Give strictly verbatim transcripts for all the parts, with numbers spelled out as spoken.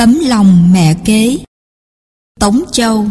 Tấm lòng mẹ kế. Tống Châu.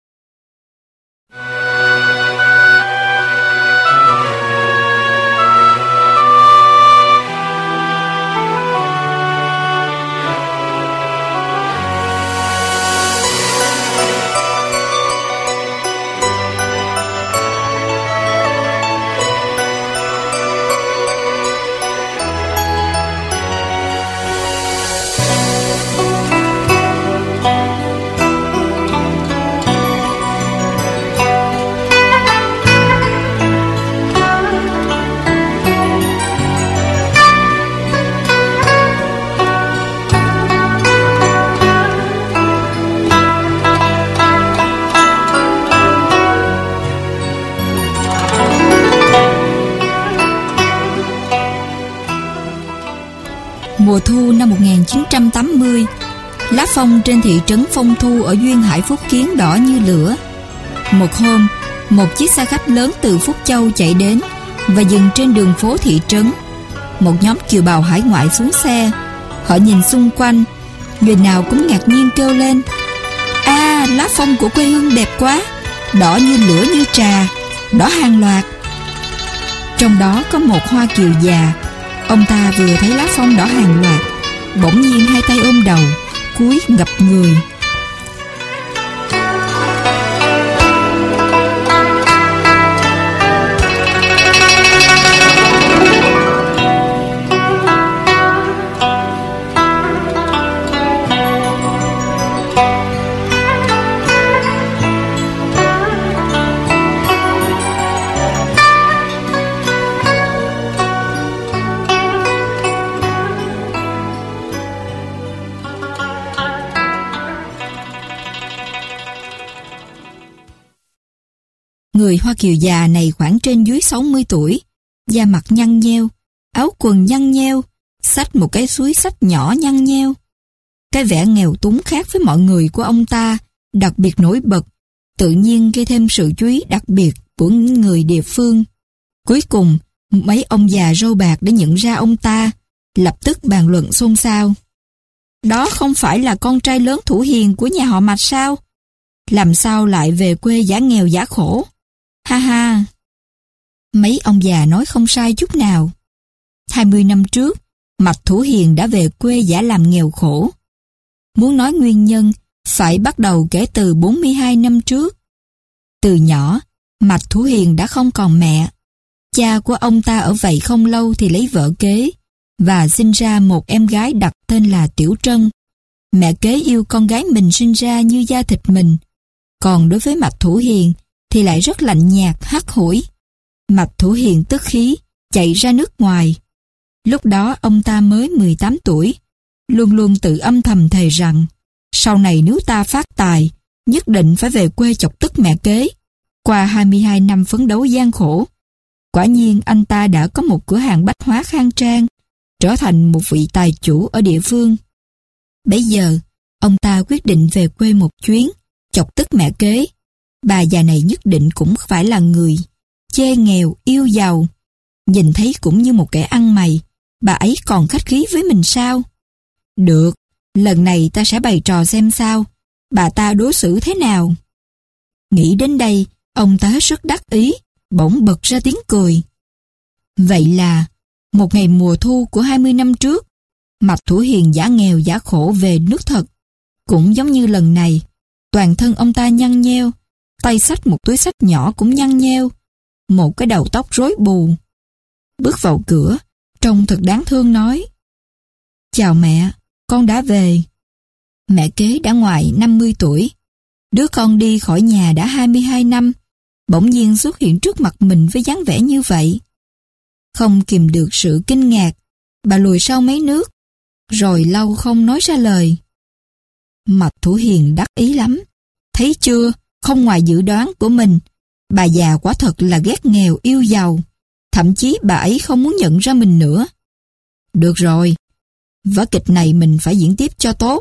Mùa thu năm một nghìn chín trăm tám mươi, lá phong trên thị trấn Phong Thu ở duyên hải Phúc Kiến đỏ như lửa. Một hôm, một chiếc xe khách lớn từ Phúc Châu chạy đến và dừng trên đường phố thị trấn. Một nhóm kiều bào hải ngoại xuống xe. Họ nhìn xung quanh, người nào cũng ngạc nhiên kêu lên: "À, lá phong của quê hương đẹp quá, đỏ như lửa như trà, đỏ hàng loạt." Trong đó có một hoa kiều già. Ông ta vừa thấy lá phong đỏ hàng loạt, bỗng nhiên hai tay ôm đầu, cúi ngập người. Người Hoa Kiều già này khoảng trên dưới sáu mươi tuổi, da mặt nhăn nheo, áo quần nhăn nheo, xách một cái túi xách nhỏ nhăn nheo. Cái vẻ nghèo túng khác với mọi người của ông ta đặc biệt nổi bật, tự nhiên gây thêm sự chú ý đặc biệt của những người địa phương. Cuối cùng, mấy ông già râu bạc đã nhận ra ông ta, lập tức bàn luận xôn xao. Đó không phải là con trai lớn Thủ Hiền của nhà họ Mạch sao? Làm sao lại về quê giả nghèo giả khổ? Ha ha! Mấy ông già nói không sai chút nào. Hai mươi năm trước, Mạch Thủ Hiền đã về quê giả làm nghèo khổ. Muốn nói nguyên nhân, phải bắt đầu kể từ bốn mươi hai năm trước. Từ nhỏ, Mạch Thủ Hiền đã không còn mẹ. Cha của ông ta ở vậy không lâu thì lấy vợ kế và sinh ra một em gái đặt tên là Tiểu Trân. Mẹ kế yêu con gái mình sinh ra như da thịt mình. Còn đối với Mạch Thủ Hiền thì lại rất lạnh nhạt, hắt hủi. Mạch Thủ Hiền tức khí, chạy ra nước ngoài. Lúc đó ông ta mới mười tám tuổi, luôn luôn tự âm thầm thề rằng sau này nếu ta phát tài, nhất định phải về quê chọc tức mẹ kế. Qua hai mươi hai năm phấn đấu gian khổ, quả nhiên anh ta đã có một cửa hàng bách hóa khang trang, trở thành một vị tài chủ ở địa phương. Bấy giờ, ông ta quyết định về quê một chuyến, chọc tức mẹ kế. Bà già này nhất định cũng phải là người chê nghèo yêu giàu. Nhìn thấy cũng như một kẻ ăn mày, bà ấy còn khách khí với mình sao? Được, lần này ta sẽ bày trò xem sao, bà ta đối xử thế nào. Nghĩ đến đây, ông ta hết sức đắc ý, bỗng bật ra tiếng cười. Vậy là, một ngày mùa thu của hai mươi năm trước, Mạch Thủ Hiền giả nghèo giả khổ về nước thật. Cũng giống như lần này, toàn thân ông ta nhăn nheo, tay xách một túi xách nhỏ cũng nhăn nheo, một cái đầu tóc rối bù. Bước vào cửa, trông thật đáng thương nói: "Chào mẹ, con đã về." Mẹ kế đã ngoài năm mươi tuổi, đứa con đi khỏi nhà đã hai mươi hai năm, bỗng nhiên xuất hiện trước mặt mình với dáng vẻ như vậy. Không kìm được sự kinh ngạc, bà lùi sau mấy nước, rồi lâu không nói ra lời. Mạch Thủ Hiền đắc ý lắm. Thấy chưa, không ngoài dự đoán của mình, bà già quả thật là ghét nghèo yêu giàu. Thậm chí bà ấy không muốn nhận ra mình nữa. Được rồi, vở kịch này mình phải diễn tiếp cho tốt.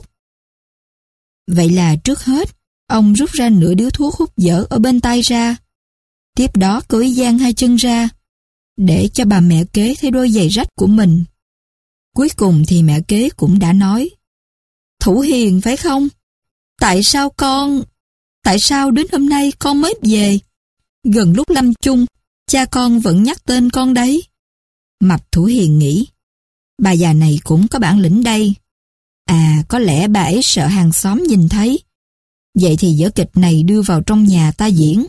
Vậy là trước hết, ông rút ra nửa điếu thuốc hút dở ở bên tay ra. Tiếp đó cô ấy giang hai chân ra, để cho bà mẹ kế thấy đôi giày rách của mình. Cuối cùng thì mẹ kế cũng đã nói: Thủ Hiền phải không? Tại sao con... Tại sao đến hôm nay con mới về? Gần lúc lâm chung, cha con vẫn nhắc tên con đấy. Mạch Thủ Hiền nghĩ, bà già này cũng có bản lĩnh đây. À, có lẽ bà ấy sợ hàng xóm nhìn thấy. Vậy thì vở kịch này đưa vào trong nhà ta diễn.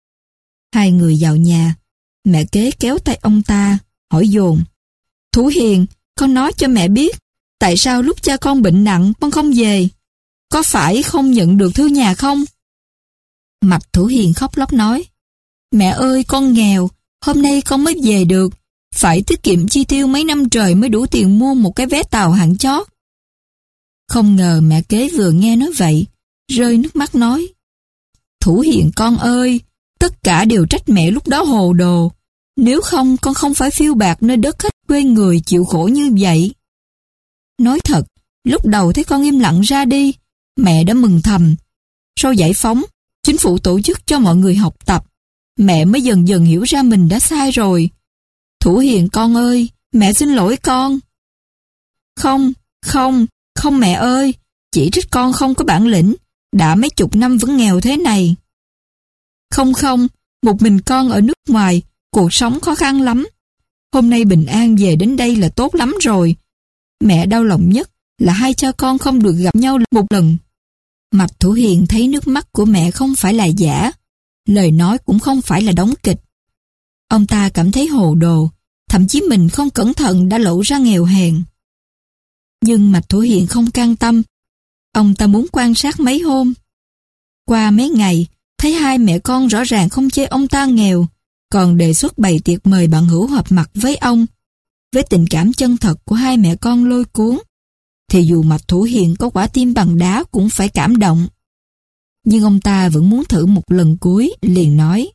Hai người vào nhà, mẹ kế kéo tay ông ta, hỏi dồn. Thủ Hiền, con nói cho mẹ biết, tại sao lúc cha con bệnh nặng con không về? Có phải không nhận được thư nhà không? Mạch Thủ Hiền khóc lóc nói, mẹ ơi, con nghèo, hôm nay con mới về được, phải tiết kiệm chi tiêu mấy năm trời mới đủ tiền mua một cái vé tàu hạng chót. Không ngờ mẹ kế vừa nghe nói vậy, rơi nước mắt nói, Thủ Hiền con ơi, tất cả đều trách mẹ lúc đó hồ đồ, nếu không con không phải phiêu bạt nơi đất khách quê người chịu khổ như vậy. Nói thật, lúc đầu thấy con im lặng ra đi, mẹ đã mừng thầm. Sau giải phóng, chính phủ tổ chức cho mọi người học tập, mẹ mới dần dần hiểu ra mình đã sai rồi. Thủ Hiền con ơi, mẹ xin lỗi con. Không, không, không mẹ ơi, chỉ trách con không có bản lĩnh, đã mấy chục năm vẫn nghèo thế này. Không không, một mình con ở nước ngoài, cuộc sống khó khăn lắm. Hôm nay bình an về đến đây là tốt lắm rồi. Mẹ đau lòng nhất là hai cha con không được gặp nhau một lần. Mạch Thủ Hiền thấy nước mắt của mẹ không phải là giả, lời nói cũng không phải là đóng kịch. Ông ta cảm thấy hồ đồ, thậm chí mình không cẩn thận đã lộ ra nghèo hèn. Nhưng Mạch Thủ Hiền không can tâm. Ông ta muốn quan sát mấy hôm. Qua mấy ngày, thấy hai mẹ con rõ ràng không chê ông ta nghèo, còn đề xuất bày tiệc mời bạn hữu họp mặt với ông. Với tình cảm chân thật của hai mẹ con lôi cuốn, thì dù Mạch Thủ Hiền có quả tim bằng đá cũng phải cảm động. Nhưng ông ta vẫn muốn thử một lần cuối, liền nói,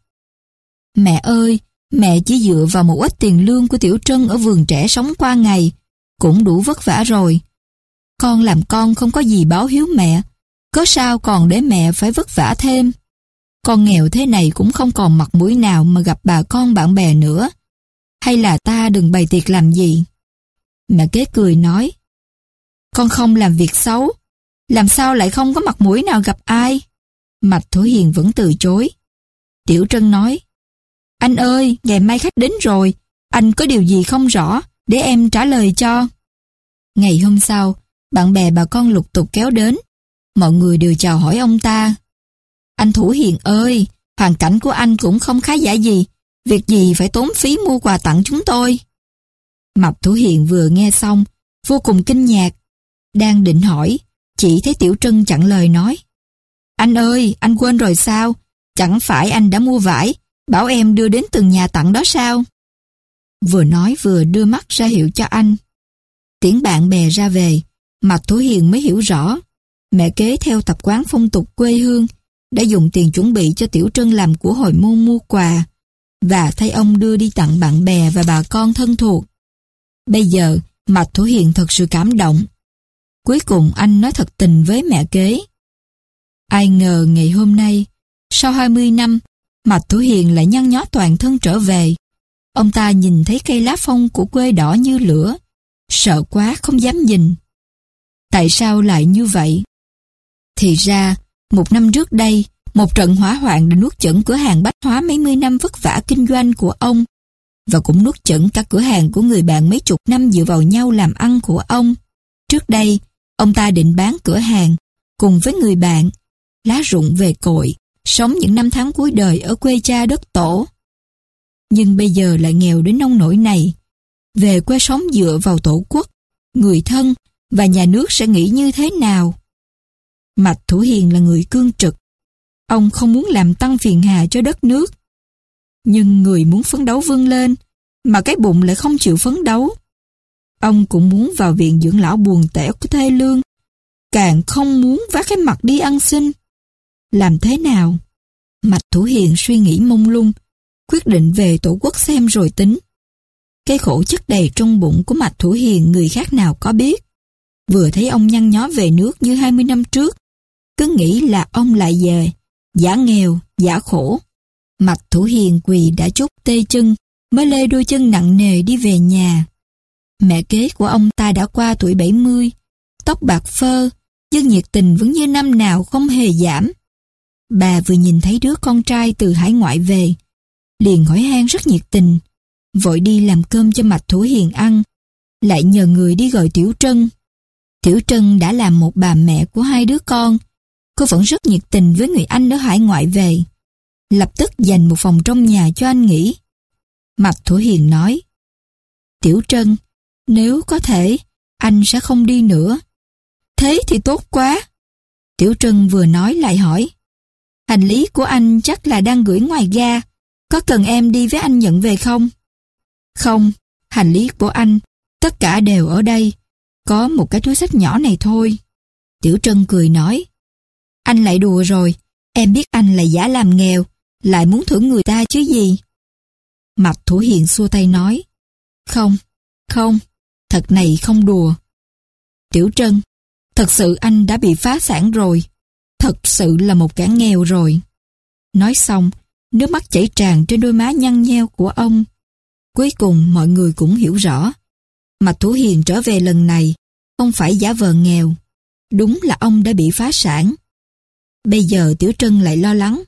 mẹ ơi, mẹ chỉ dựa vào một ít tiền lương của Tiểu Trân ở vườn trẻ sống qua ngày, cũng đủ vất vả rồi. Con làm con không có gì báo hiếu mẹ, có sao còn để mẹ phải vất vả thêm. Con nghèo thế này cũng không còn mặt mũi nào mà gặp bà con bạn bè nữa. Hay là ta đừng bày tiệc làm gì? Mẹ kế cười nói, con không làm việc xấu, làm sao lại không có mặt mũi nào gặp ai? Mạch Thủ Hiền vẫn từ chối. Tiểu Trân nói, anh ơi, ngày mai khách đến rồi, anh có điều gì không rõ, để em trả lời cho. Ngày hôm sau, bạn bè bà con lục tục kéo đến, mọi người đều chào hỏi ông ta. Anh Thủ Hiền ơi, hoàn cảnh của anh cũng không khá giả gì, việc gì phải tốn phí mua quà tặng chúng tôi. Mạch Thủ Hiền vừa nghe xong, vô cùng kinh ngạc, đang định hỏi, chỉ thấy Tiểu Trân chặn lời nói, anh ơi, anh quên rồi sao? Chẳng phải anh đã mua vải, bảo em đưa đến từng nhà tặng đó sao? Vừa nói vừa đưa mắt ra hiệu cho anh. Tiễn bạn bè ra về, Mạch Thủ Hiền mới hiểu rõ, mẹ kế theo tập quán phong tục quê hương, đã dùng tiền chuẩn bị cho Tiểu Trân làm của hồi môn mua quà, và thay ông đưa đi tặng bạn bè và bà con thân thuộc. Bây giờ, Mạch Thủ Hiền thật sự cảm động. Cuối cùng anh nói thật tình với mẹ kế. Ai ngờ ngày hôm nay, sau hai mươi năm, Mạch Thủ Hiền lại nhăn nhó toàn thân trở về. Ông ta nhìn thấy cây lá phong của quê đỏ như lửa, sợ quá không dám nhìn. Tại sao lại như vậy? Thì ra, một năm trước đây, một trận hỏa hoạn đã nuốt chửng cửa hàng bách hóa mấy mươi năm vất vả kinh doanh của ông, và cũng nuốt chửng cả cửa hàng của người bạn mấy chục năm dựa vào nhau làm ăn của ông. Trước đây, ông ta định bán cửa hàng, cùng với người bạn, lá rụng về cội, sống những năm tháng cuối đời ở quê cha đất tổ. Nhưng bây giờ lại nghèo đến nông nỗi này. Về quê sống dựa vào tổ quốc, người thân và nhà nước sẽ nghĩ như thế nào? Mạch Thủ Hiền là người cương trực. Ông không muốn làm tăng phiền hà cho đất nước. Nhưng người muốn phấn đấu vươn lên, mà cái bụng lại không chịu phấn đấu. Ông cũng muốn vào viện dưỡng lão buồn tẻ của thê lương, càng không muốn vác cái mặt đi ăn xin. Làm thế nào? Mạch Thủ Hiền suy nghĩ mông lung, quyết định về tổ quốc xem rồi tính. Cái khổ chất đầy trong bụng của Mạch Thủ Hiền người khác nào có biết. Vừa thấy ông nhăn nhó về nước như hai mươi năm trước, cứ nghĩ là ông lại về, giả nghèo, giả khổ. Mạch Thủ Hiền quỳ đã chốt tê chân, mới lê đôi chân nặng nề đi về nhà. Mẹ kế của ông ta đã qua tuổi bảy mươi, tóc bạc phơ, nhưng nhiệt tình vẫn như năm nào không hề giảm. Bà vừa nhìn thấy đứa con trai từ hải ngoại về, liền hỏi han rất nhiệt tình, vội đi làm cơm cho Mạch Thủ Hiền ăn, lại nhờ người đi gọi Tiểu Trân. Tiểu Trân đã làm một bà mẹ của hai đứa con, cô vẫn rất nhiệt tình với người anh ở hải ngoại về, lập tức dành một phòng trong nhà cho anh nghỉ. Mạch Thủ Hiền nói, Tiểu Trân, nếu có thể, anh sẽ không đi nữa. Thế thì tốt quá. Tiểu Trân vừa nói lại hỏi, hành lý của anh chắc là đang gửi ngoài ga, có cần em đi với anh nhận về không? Không, hành lý của anh, tất cả đều ở đây, có một cái túi xách nhỏ này thôi. Tiểu Trân cười nói, anh lại đùa rồi, em biết anh là giả làm nghèo, lại muốn thưởng người ta chứ gì. Mạch Thủ Hiền xua tay nói, không, không, thật này không đùa. Tiểu Trân, thật sự anh đã bị phá sản rồi, thật sự là một kẻ nghèo rồi. Nói xong, nước mắt chảy tràn trên đôi má nhăn nheo của ông. Cuối cùng mọi người cũng hiểu rõ, Mạch Thủ Hiền trở về lần này không phải giả vờ nghèo, đúng là ông đã bị phá sản. Bây giờ Tiểu Trân lại lo lắng,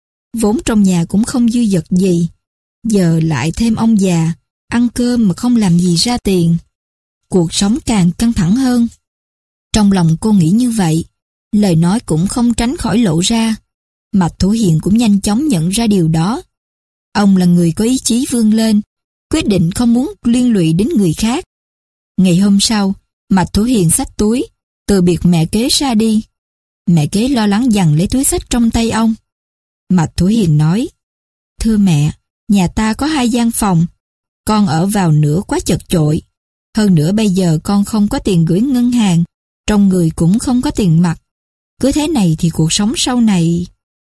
vốn trong nhà cũng không dư dật gì, giờ lại thêm ông già, ăn cơm mà không làm gì ra tiền. Cuộc sống càng căng thẳng hơn. Trong lòng cô nghĩ như vậy, lời nói cũng không tránh khỏi lộ ra. Mạch Thủ Hiền cũng nhanh chóng nhận ra điều đó. Ông là người có ý chí vươn lên, quyết định không muốn liên lụy đến người khác. Ngày hôm sau, Mạch Thủ Hiền xách túi, từ biệt mẹ kế ra đi. Mẹ kế lo lắng giằng lấy túi xách trong tay ông. Mạch Thủ Hiền nói, thưa mẹ, nhà ta có hai gian phòng, con ở vào nữa quá chật chội. Hơn nữa bây giờ con không có tiền gửi ngân hàng, trong người cũng không có tiền mặt. Cứ thế này thì cuộc sống sau này...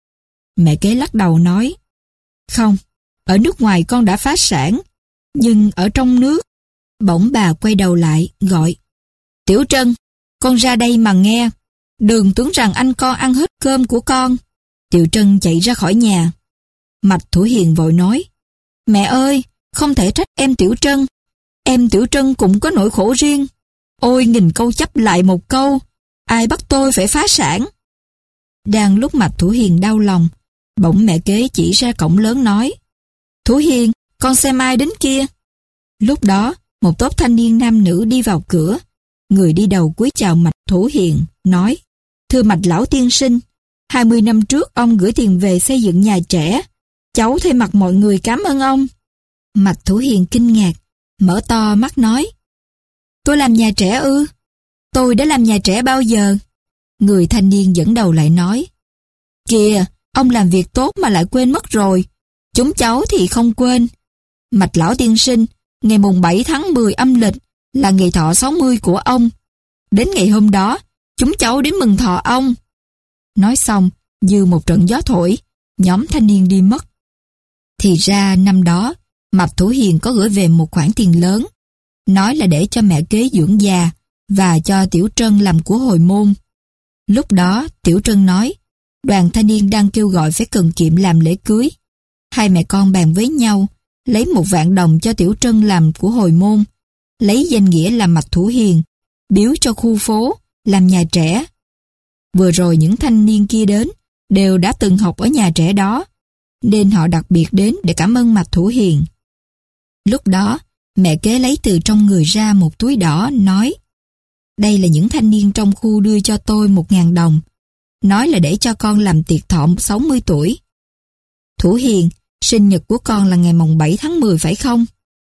Mẹ kế lắc đầu nói, không, ở nước ngoài con đã phá sản, nhưng ở trong nước... Bỗng bà quay đầu lại, gọi, Tiểu Trân, con ra đây mà nghe, đừng tưởng rằng anh con ăn hết cơm của con. Tiểu Trân chạy ra khỏi nhà. Mạch Thủ Hiền vội nói, mẹ ơi, không thể trách em Tiểu Trân, em Tiểu Trân cũng có nỗi khổ riêng. Ôi nghìn câu chấp lại một câu, ai bắt tôi phải phá sản. Đang lúc Mạch Thủ Hiền đau lòng, bỗng mẹ kế chỉ ra cổng lớn nói, Thủ Hiền, con xem ai đến kia. Lúc đó, một tốp thanh niên nam nữ đi vào cửa. Người đi đầu cúi chào Mạch Thủ Hiền, nói, thưa Mạch lão tiên sinh, hai mươi năm trước ông gửi tiền về xây dựng nhà trẻ. Cháu thay mặt mọi người cảm ơn ông. Mạch Thủ Hiền kinh ngạc, mở to mắt nói, tôi làm nhà trẻ ư? Tôi đã làm nhà trẻ bao giờ? Người thanh niên dẫn đầu lại nói, kìa, ông làm việc tốt mà lại quên mất rồi. Chúng cháu thì không quên. Mạch lão tiên sinh, ngày mùng bảy tháng mười âm lịch là ngày thọ sáu mươi của ông. Đến ngày hôm đó, chúng cháu đến mừng thọ ông. Nói xong, như một trận gió thổi, nhóm thanh niên đi mất. Thì ra năm đó, Mạch Thủ Hiền có gửi về một khoản tiền lớn, nói là để cho mẹ kế dưỡng già và cho Tiểu Trân làm của hồi môn. Lúc đó, Tiểu Trân nói, đoàn thanh niên đang kêu gọi phải cần kiệm làm lễ cưới. Hai mẹ con bàn với nhau, lấy một vạn đồng cho Tiểu Trân làm của hồi môn, lấy danh nghĩa làm Mạch Thủ Hiền, biếu cho khu phố, làm nhà trẻ. Vừa rồi những thanh niên kia đến, đều đã từng học ở nhà trẻ đó, nên họ đặc biệt đến để cảm ơn Mạch Thủ Hiền. Lúc đó, mẹ kế lấy từ trong người ra một túi đỏ, nói, đây là những thanh niên trong khu đưa cho tôi một ngàn đồng, nói là để cho con làm tiệc thọ sáu mươi tuổi. Thủ Hiền, sinh nhật của con là ngày mùng bảy tháng mười phải không?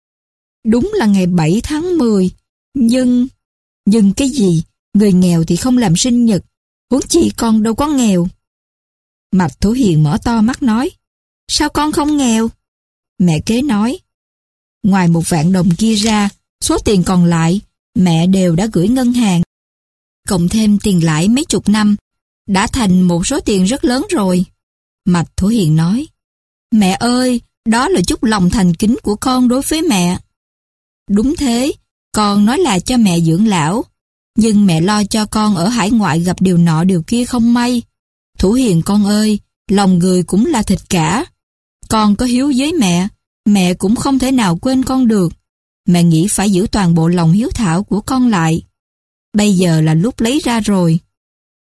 Đúng là ngày bảy tháng mười, nhưng... Nhưng cái gì? Người nghèo thì không làm sinh nhật, huống chi con đâu có nghèo. Mạch Thủ Hiền mở to mắt nói, sao con không nghèo? Mẹ kế nói, ngoài một vạn đồng kia ra, số tiền còn lại, mẹ đều đã gửi ngân hàng. Cộng thêm tiền lãi mấy chục năm, đã thành một số tiền rất lớn rồi. Mạch Thủ Hiền nói, mẹ ơi, đó là chút lòng thành kính của con đối với mẹ. Đúng thế, con nói là cho mẹ dưỡng lão, nhưng mẹ lo cho con ở hải ngoại gặp điều nọ điều kia không may. Thủ Hiền con ơi, lòng người cũng là thịt cả. Con có hiếu với mẹ, mẹ cũng không thể nào quên con được. Mẹ nghĩ phải giữ toàn bộ lòng hiếu thảo của con lại. Bây giờ là lúc lấy ra rồi.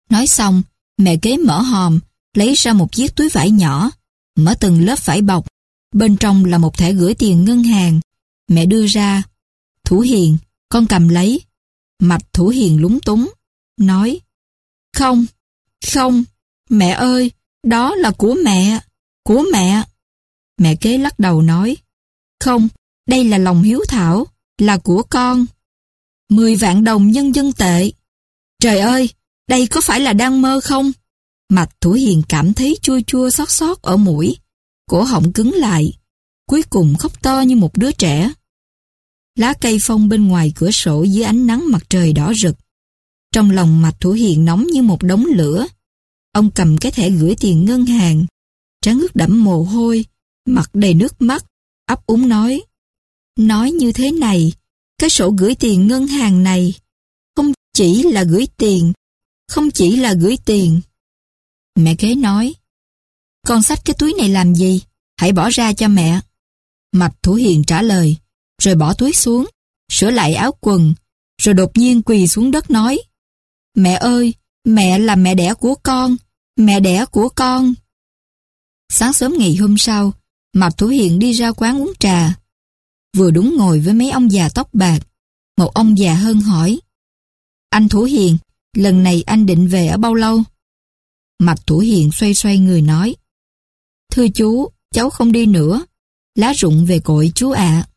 Nói xong, mẹ kế mở hòm, lấy ra một chiếc túi vải nhỏ, mở từng lớp vải bọc. Bên trong là một thẻ gửi tiền ngân hàng. Mẹ đưa ra. Thủ Hiền, con cầm lấy. Mặt Thủ Hiền lúng túng, nói: Không, không, mẹ ơi, đó là của mẹ, của mẹ. Mẹ kế lắc đầu nói: Không, đây là lòng hiếu thảo, là của con. Mười vạn đồng nhân dân tệ. Trời ơi, đây có phải là đang mơ không? Mặt Thủ Hiền cảm thấy chua chua xót xót ở mũi, cổ họng cứng lại, cuối cùng khóc to như một đứa trẻ. Lá cây phong bên ngoài cửa sổ dưới ánh nắng mặt trời đỏ rực. Trong lòng Mạch Thủ Hiền nóng như một đống lửa. Ông cầm cái thẻ gửi tiền ngân hàng, trán ướt đẫm mồ hôi, mặt đầy nước mắt, ấp úng nói: Nói như thế này, cái sổ gửi tiền ngân hàng này không chỉ là gửi tiền, không chỉ là gửi tiền. Mẹ kế nói: Con xách cái túi này làm gì? Hãy bỏ ra cho mẹ. Mạch Thủ Hiền trả lời, rồi bỏ túi xuống, sửa lại áo quần, rồi đột nhiên quỳ xuống đất nói: Mẹ ơi, mẹ là mẹ đẻ của con, mẹ đẻ của con. Sáng sớm ngày hôm sau, Mạch Thủ Hiền đi ra quán uống trà. Vừa đúng ngồi với mấy ông già tóc bạc. Một ông già hơn hỏi: Anh Thủ Hiền, lần này anh định về ở bao lâu? Mạch Thủ Hiền xoay xoay người nói: Thưa chú, cháu không đi nữa. Lá rụng về cội chú ạ.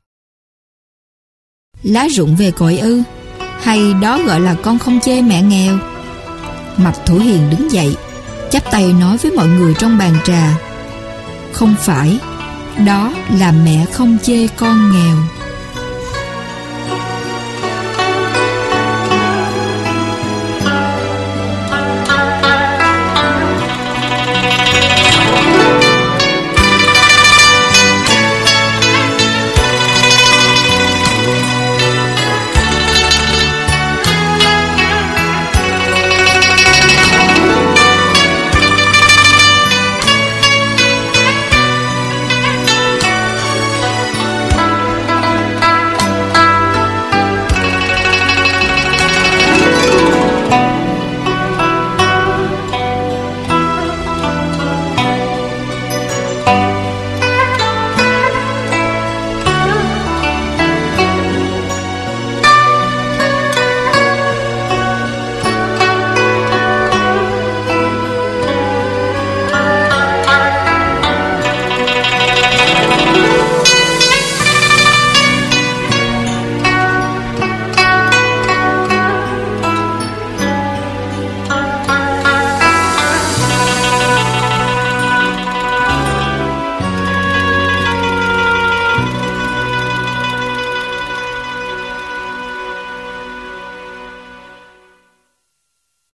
Lá rụng về cội ư? Hay đó gọi là con không chê mẹ nghèo? Mạch Thủ Hiền đứng dậy, chắp tay nói với mọi người trong bàn trà: Không phải, đó là mẹ không chê con nghèo.